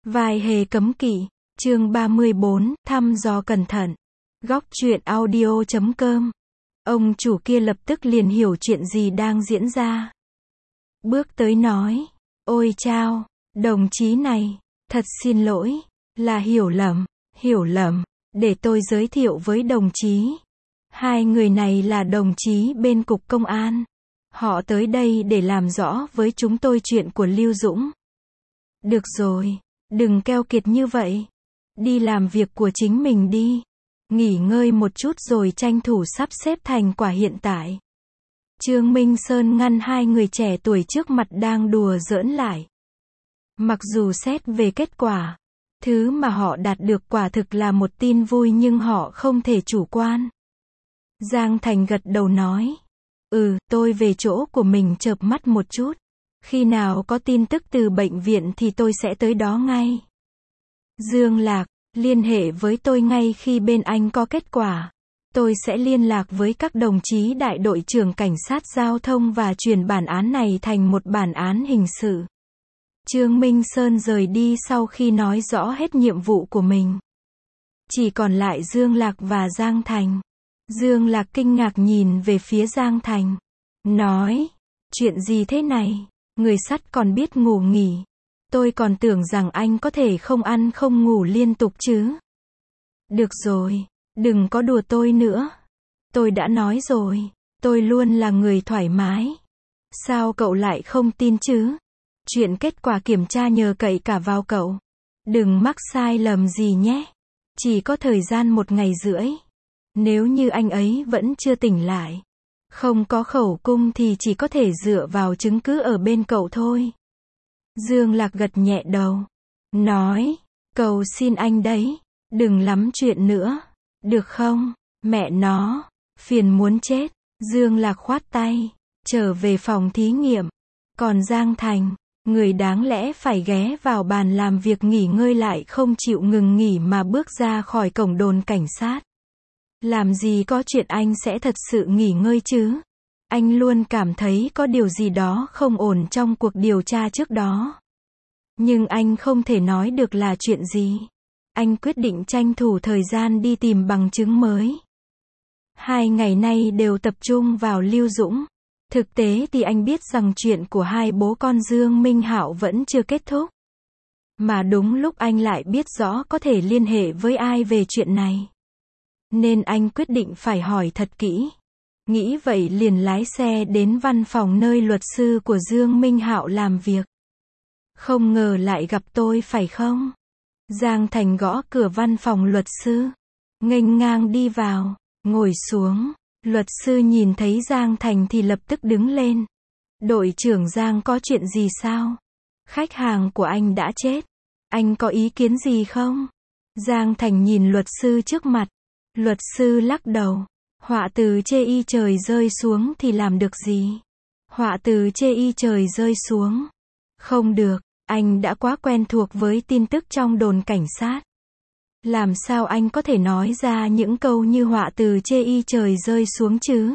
Vai hề cấm kỵ, chương 34, thăm dò cẩn thận. Góc truyện audio.com. Ông chủ kia lập tức liền hiểu chuyện gì đang diễn ra. Bước tới nói, ôi chao, đồng chí này, thật xin lỗi, là hiểu lầm, để tôi giới thiệu với đồng chí. Hai người này là đồng chí bên cục công an. Họ tới đây để làm rõ với chúng tôi chuyện của Lưu Dũng. Được rồi, đừng keo kiệt như vậy. Đi làm việc của chính mình đi. Nghỉ ngơi một chút rồi tranh thủ sắp xếp thành quả hiện tại. Trương Minh Sơn ngăn hai người trẻ tuổi trước mặt đang đùa giỡn lại. Mặc dù xét về kết quả, thứ mà họ đạt được quả thực là một tin vui nhưng họ không thể chủ quan. Giang Thành gật đầu nói. Tôi về chỗ của mình chợp mắt một chút. Khi nào có tin tức từ bệnh viện thì tôi sẽ tới đó ngay. Dương Lạc, liên hệ với tôi ngay khi bên anh có kết quả. Tôi sẽ liên lạc với các đồng chí đại đội trưởng cảnh sát giao thông và chuyển bản án này thành một bản án hình sự. Trương Minh Sơn rời đi sau khi nói rõ hết nhiệm vụ của mình. Chỉ còn lại Dương Lạc và Giang Thành. Dương Lạc kinh ngạc nhìn về phía Giang Thành. Nói, chuyện gì thế này? Người sắt còn biết ngủ nghỉ. Tôi còn tưởng rằng anh có thể không ăn không ngủ liên tục chứ. Được rồi, đừng có đùa tôi nữa. Tôi đã nói rồi, tôi luôn là người thoải mái. Sao cậu lại không tin chứ? Chuyện kết quả kiểm tra nhờ cậy cả vào cậu. Đừng mắc sai lầm gì nhé. Chỉ có thời gian 1 ngày rưỡi. Nếu như anh ấy vẫn chưa tỉnh lại, không có khẩu cung thì chỉ có thể dựa vào chứng cứ ở bên cậu thôi. Dương Lạc gật nhẹ đầu. Nói, cầu xin anh đấy, đừng lắm chuyện nữa. Được không? Mẹ nó, phiền muốn chết. Dương Lạc khoát tay, trở về phòng thí nghiệm. Còn Giang Thành, người đáng lẽ phải ghé vào bàn làm việc nghỉ ngơi lại không chịu ngừng nghỉ mà bước ra khỏi cổng đồn cảnh sát. Làm gì có chuyện anh sẽ thật sự nghỉ ngơi chứ? Anh luôn cảm thấy có điều gì đó không ổn trong cuộc điều tra trước đó. Nhưng anh không thể nói được là chuyện gì. Anh quyết định tranh thủ thời gian đi tìm bằng chứng mới. 2 ngày nay đều tập trung vào Lưu Dũng. Thực tế thì anh biết rằng chuyện của hai bố con Dương Minh Hạo vẫn chưa kết thúc. Mà đúng lúc anh lại biết rõ có thể liên hệ với ai về chuyện này. Nên anh quyết định phải hỏi thật kỹ. Nghĩ vậy liền lái xe đến văn phòng nơi luật sư của Dương Minh Hạo làm việc. Không ngờ lại gặp tôi phải không? Giang Thành gõ cửa văn phòng luật sư. Nghênh ngang đi vào, ngồi xuống. Luật sư nhìn thấy Giang Thành thì lập tức đứng lên. Đội trưởng Giang, có chuyện gì sao? Khách hàng của anh đã chết. Anh có ý kiến gì không? Giang Thành nhìn luật sư trước mặt. Luật sư lắc đầu. Họa từ chê y trời rơi xuống thì làm được gì? Họa từ chê y trời rơi xuống. Không được, anh đã quá quen thuộc với tin tức trong đồn cảnh sát. Làm sao anh có thể nói ra những câu như họa từ chê y trời rơi xuống chứ?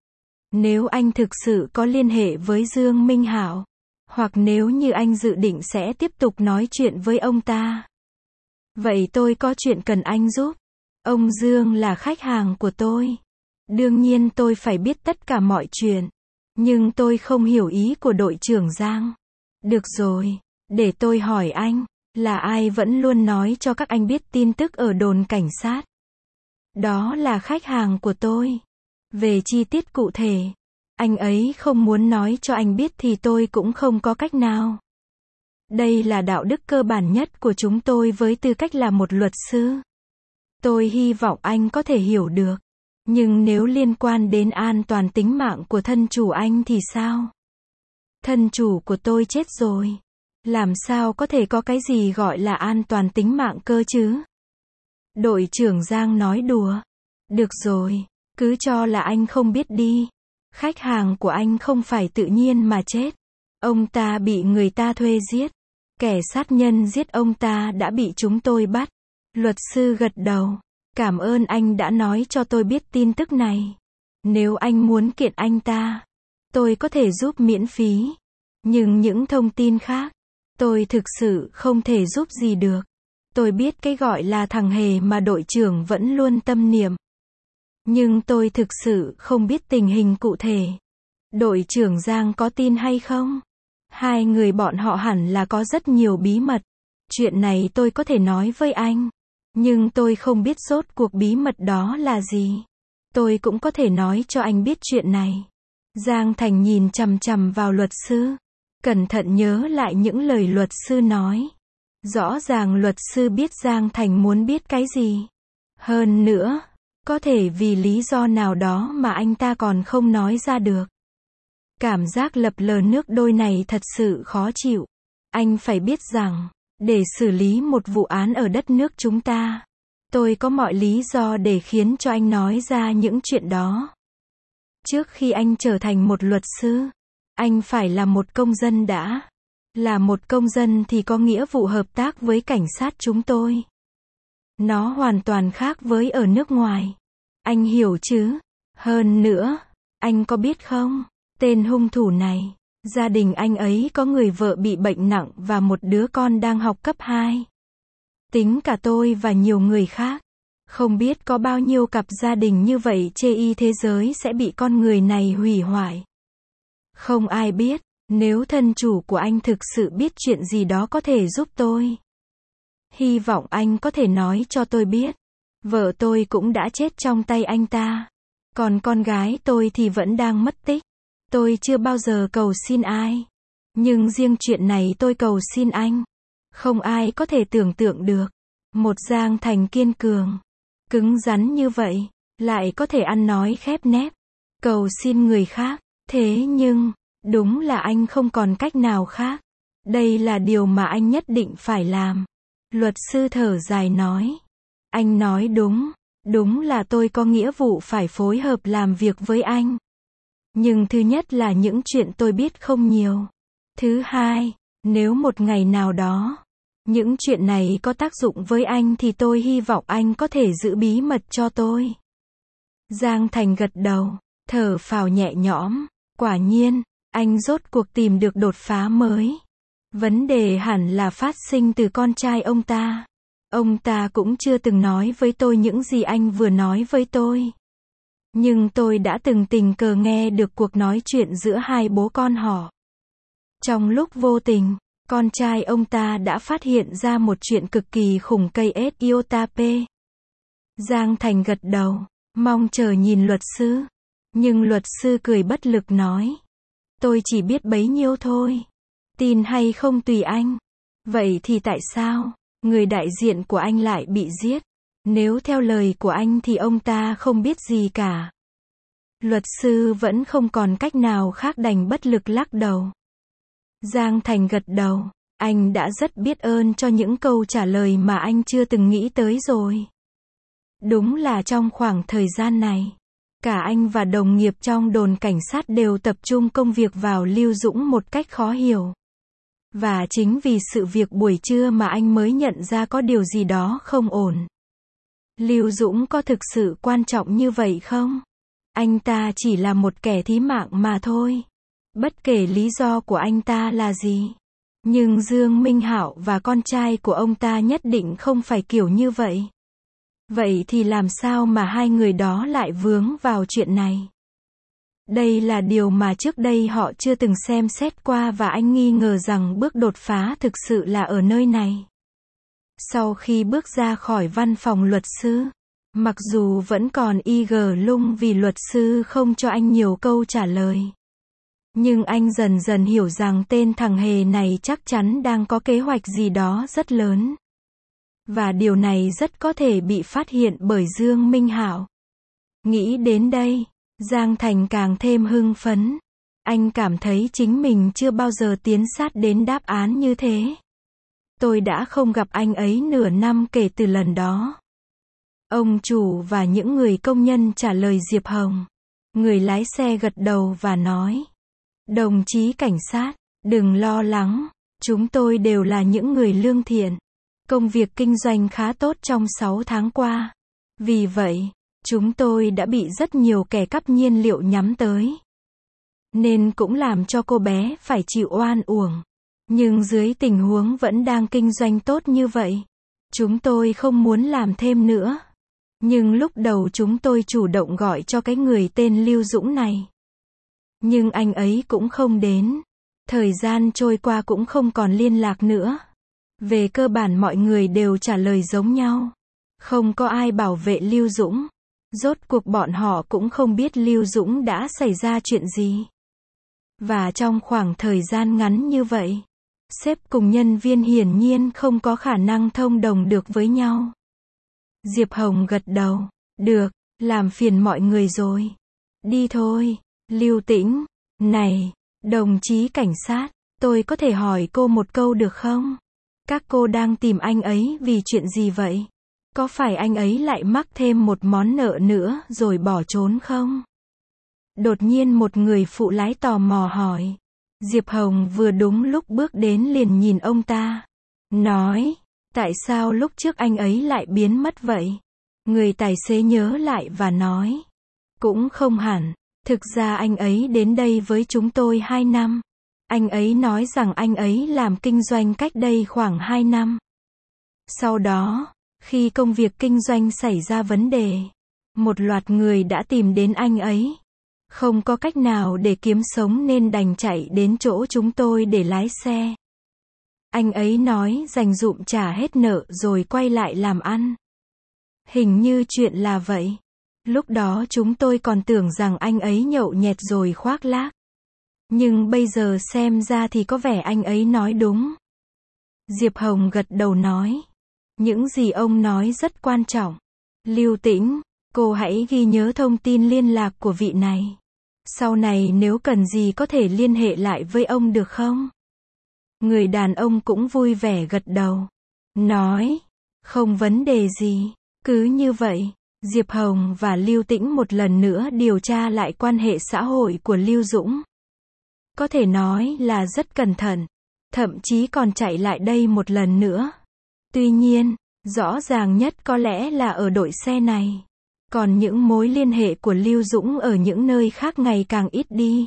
Nếu anh thực sự có liên hệ với Dương Minh Hạo, hoặc nếu như anh dự định sẽ tiếp tục nói chuyện với ông ta, vậy tôi có chuyện cần anh giúp. Ông Dương là khách hàng của tôi. Đương nhiên tôi phải biết tất cả mọi chuyện. Nhưng tôi không hiểu ý của đội trưởng Giang. Được rồi, để tôi hỏi anh, là ai vẫn luôn nói cho các anh biết tin tức ở đồn cảnh sát? Đó là khách hàng của tôi. Về chi tiết cụ thể, anh ấy không muốn nói cho anh biết thì tôi cũng không có cách nào. Đây là đạo đức cơ bản nhất của chúng tôi với tư cách là một luật sư. Tôi hy vọng anh có thể hiểu được. Nhưng nếu liên quan đến an toàn tính mạng của thân chủ anh thì sao? Thân chủ của tôi chết rồi. Làm sao có thể có cái gì gọi là an toàn tính mạng cơ chứ? Đội trưởng Giang nói đùa. Được rồi, cứ cho là anh không biết đi. Khách hàng của anh không phải tự nhiên mà chết. Ông ta bị người ta thuê giết. Kẻ sát nhân giết ông ta đã bị chúng tôi bắt. Luật sư gật đầu. Cảm ơn anh đã nói cho tôi biết tin tức này. Nếu anh muốn kiện anh ta, tôi có thể giúp miễn phí. Nhưng những thông tin khác, Tôi thực sự không thể giúp gì được. Tôi biết cái gọi là thằng hề mà đội trưởng vẫn luôn tâm niệm. Nhưng tôi thực sự không biết tình hình cụ thể. Đội trưởng Giang có tin hay không? Hai người bọn họ hẳn là có rất nhiều bí mật. Chuyện này tôi có thể nói với anh. Nhưng tôi không biết rốt cuộc bí mật đó là gì. Tôi cũng có thể nói cho anh biết chuyện này. Giang Thành nhìn chằm chằm vào luật sư. Cẩn thận nhớ lại những lời luật sư nói. Rõ ràng luật sư biết Giang Thành muốn biết cái gì. Hơn nữa, có thể vì lý do nào đó mà anh ta còn không nói ra được. Cảm giác lập lờ nước đôi này thật sự khó chịu. Anh phải biết rằng, để xử lý một vụ án ở đất nước chúng ta, tôi có mọi lý do để khiến cho anh nói ra những chuyện đó. Trước khi anh trở thành một luật sư, anh phải là một công dân đã. Là một công dân thì có nghĩa vụ hợp tác với cảnh sát chúng tôi. Nó hoàn toàn khác với ở nước ngoài. Anh hiểu chứ? Hơn nữa, anh có biết không, tên hung thủ này, gia đình anh ấy có người vợ bị bệnh nặng và một đứa con đang học cấp 2. Tính cả tôi và nhiều người khác. Không biết có bao nhiêu cặp gia đình như vậy trên thế giới sẽ bị con người này hủy hoại. Không ai biết, nếu thân chủ của anh thực sự biết chuyện gì đó có thể giúp tôi. Hy vọng anh có thể nói cho tôi biết. Vợ tôi cũng đã chết trong tay anh ta. Còn con gái tôi thì vẫn đang mất tích. Tôi chưa bao giờ cầu xin ai. Nhưng riêng chuyện này tôi cầu xin anh. Không ai có thể tưởng tượng được. Một Giang Thành kiên cường, cứng rắn như vậy, lại có thể ăn nói khép nép, cầu xin người khác. Thế nhưng, đúng là anh không còn cách nào khác. Đây là điều mà anh nhất định phải làm. Luật sư thở dài nói. Anh nói đúng. Đúng là tôi có nghĩa vụ phải phối hợp làm việc với anh. Nhưng thứ nhất là những chuyện tôi biết không nhiều. Thứ hai, nếu một ngày nào đó, những chuyện này có tác dụng với anh thì tôi hy vọng anh có thể giữ bí mật cho tôi. Giang Thành gật đầu, thở phào nhẹ nhõm. Quả nhiên, anh rốt cuộc tìm được đột phá mới. Vấn đề hẳn là phát sinh từ con trai ông ta. Ông ta cũng chưa từng nói với tôi những gì anh vừa nói với tôi. Nhưng tôi đã từng tình cờ nghe được cuộc nói chuyện giữa hai bố con họ. Trong lúc vô tình, con trai ông ta đã phát hiện ra một chuyện cực kỳ khủng cây S iota P. Giang Thành gật đầu, mong chờ nhìn luật sư. Nhưng luật sư cười bất lực nói. Tôi chỉ biết bấy nhiêu thôi. Tin hay không tùy anh. Vậy thì tại sao người đại diện của anh lại bị giết? Nếu theo lời của anh thì ông ta không biết gì cả. Luật sư vẫn không còn cách nào khác đành bất lực lắc đầu. Giang Thành gật đầu. Anh đã rất biết ơn cho những câu trả lời mà anh chưa từng nghĩ tới rồi. Đúng là trong khoảng thời gian này, cả anh và đồng nghiệp trong đồn cảnh sát đều tập trung công việc vào Lưu Dũng một cách khó hiểu. Và chính vì sự việc buổi trưa mà anh mới nhận ra có điều gì đó không ổn. Lưu Dũng có thực sự quan trọng như vậy không? Anh ta chỉ là một kẻ thí mạng mà thôi. Bất kể lý do của anh ta là gì. Nhưng Dương Minh Hạo và con trai của ông ta nhất định không phải kiểu như vậy. Vậy thì làm sao mà hai người đó lại vướng vào chuyện này? Đây là điều mà trước đây họ chưa từng xem xét qua và anh nghi ngờ rằng bước đột phá thực sự là ở nơi này. Sau khi bước ra khỏi văn phòng luật sư, mặc dù vẫn còn lung vì luật sư không cho anh nhiều câu trả lời. Nhưng anh dần dần hiểu rằng tên thằng hề này chắc chắn đang có kế hoạch gì đó rất lớn. Và điều này rất có thể bị phát hiện bởi Dương Minh Hạo. Nghĩ đến đây, Giang Thành càng thêm hưng phấn. Anh cảm thấy chính mình chưa bao giờ tiến sát đến đáp án như thế. Tôi đã không gặp anh ấy nửa năm kể từ lần đó. Ông chủ và những người công nhân trả lời Diệp Hồng. Người lái xe gật đầu và nói. Đồng chí cảnh sát, đừng lo lắng. Chúng tôi đều là những người lương thiện. Công việc kinh doanh khá tốt trong 6 tháng qua. Vì vậy, chúng tôi đã bị rất nhiều kẻ cắp nhiên liệu nhắm tới. Nên cũng làm cho cô bé phải chịu oan uổng. Nhưng dưới tình huống vẫn đang kinh doanh tốt như vậy, chúng tôi không muốn làm thêm nữa. Nhưng lúc đầu chúng tôi chủ động gọi cho cái người tên Lưu Dũng này. Nhưng anh ấy cũng không đến. Thời gian trôi qua cũng không còn liên lạc nữa. Về cơ bản mọi người đều trả lời giống nhau. Không có ai bảo vệ Lưu Dũng. Rốt cuộc bọn họ cũng không biết Lưu Dũng đã xảy ra chuyện gì. Và trong khoảng thời gian ngắn như vậy, sếp cùng nhân viên hiển nhiên không có khả năng thông đồng được với nhau. Diệp Hồng gật đầu. Được, làm phiền mọi người rồi. Đi thôi. Lưu Tĩnh. Này, đồng chí cảnh sát, tôi có thể hỏi cô một câu được không? Các cô đang tìm anh ấy vì chuyện gì vậy? Có phải anh ấy lại mắc thêm một món nợ nữa rồi bỏ trốn không? Đột nhiên một người phụ lái tò mò hỏi. Diệp Hồng vừa đúng lúc bước đến liền nhìn ông ta. Nói, tại sao lúc trước anh ấy lại biến mất vậy? Người tài xế nhớ lại và nói. Cũng không hẳn. Thực ra anh ấy đến đây với chúng tôi 2 năm. Anh ấy nói rằng anh ấy làm kinh doanh cách đây khoảng 2 năm. Sau đó, khi công việc kinh doanh xảy ra vấn đề, một loạt người đã tìm đến anh ấy. Không có cách nào để kiếm sống nên đành chạy đến chỗ chúng tôi để lái xe. Anh ấy nói dành dụm trả hết nợ rồi quay lại làm ăn. Hình như chuyện là vậy. Lúc đó chúng tôi còn tưởng rằng anh ấy nhậu nhẹt rồi khoác lác. Nhưng bây giờ xem ra thì có vẻ anh ấy nói đúng. Diệp Hồng gật đầu nói. Những gì ông nói rất quan trọng. Lưu Tĩnh, cô hãy ghi nhớ thông tin liên lạc của vị này. Sau này nếu cần gì có thể liên hệ lại với ông được không? Người đàn ông cũng vui vẻ gật đầu. Nói, không vấn đề gì. Cứ như vậy, Diệp Hồng và Lưu Tĩnh một lần nữa điều tra lại quan hệ xã hội của Lưu Dũng. Có thể nói là rất cẩn thận. Thậm chí còn chạy lại đây một lần nữa. Tuy nhiên, rõ ràng nhất có lẽ là ở đội xe này. Còn những mối liên hệ của Lưu Dũng ở những nơi khác ngày càng ít đi.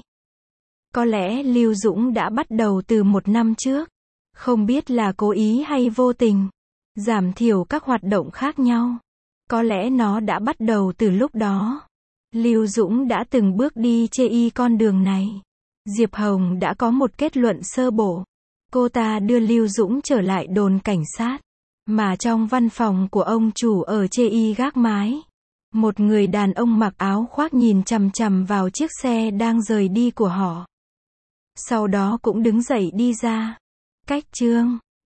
Có lẽ Lưu Dũng đã bắt đầu từ 1 năm trước. Không biết là cố ý hay vô tình. Giảm thiểu các hoạt động khác nhau. Có lẽ nó đã bắt đầu từ lúc đó. Lưu Dũng đã từng bước đi chê con đường này. Diệp Hồng đã có một kết luận sơ bộ. Cô ta đưa Lưu Dũng trở lại đồn cảnh sát. Mà trong văn phòng của ông chủ ở chê gác mái. Một người đàn ông mặc áo khoác nhìn chằm chằm vào chiếc xe đang rời đi của họ. Sau đó cũng đứng dậy đi ra. Cách chương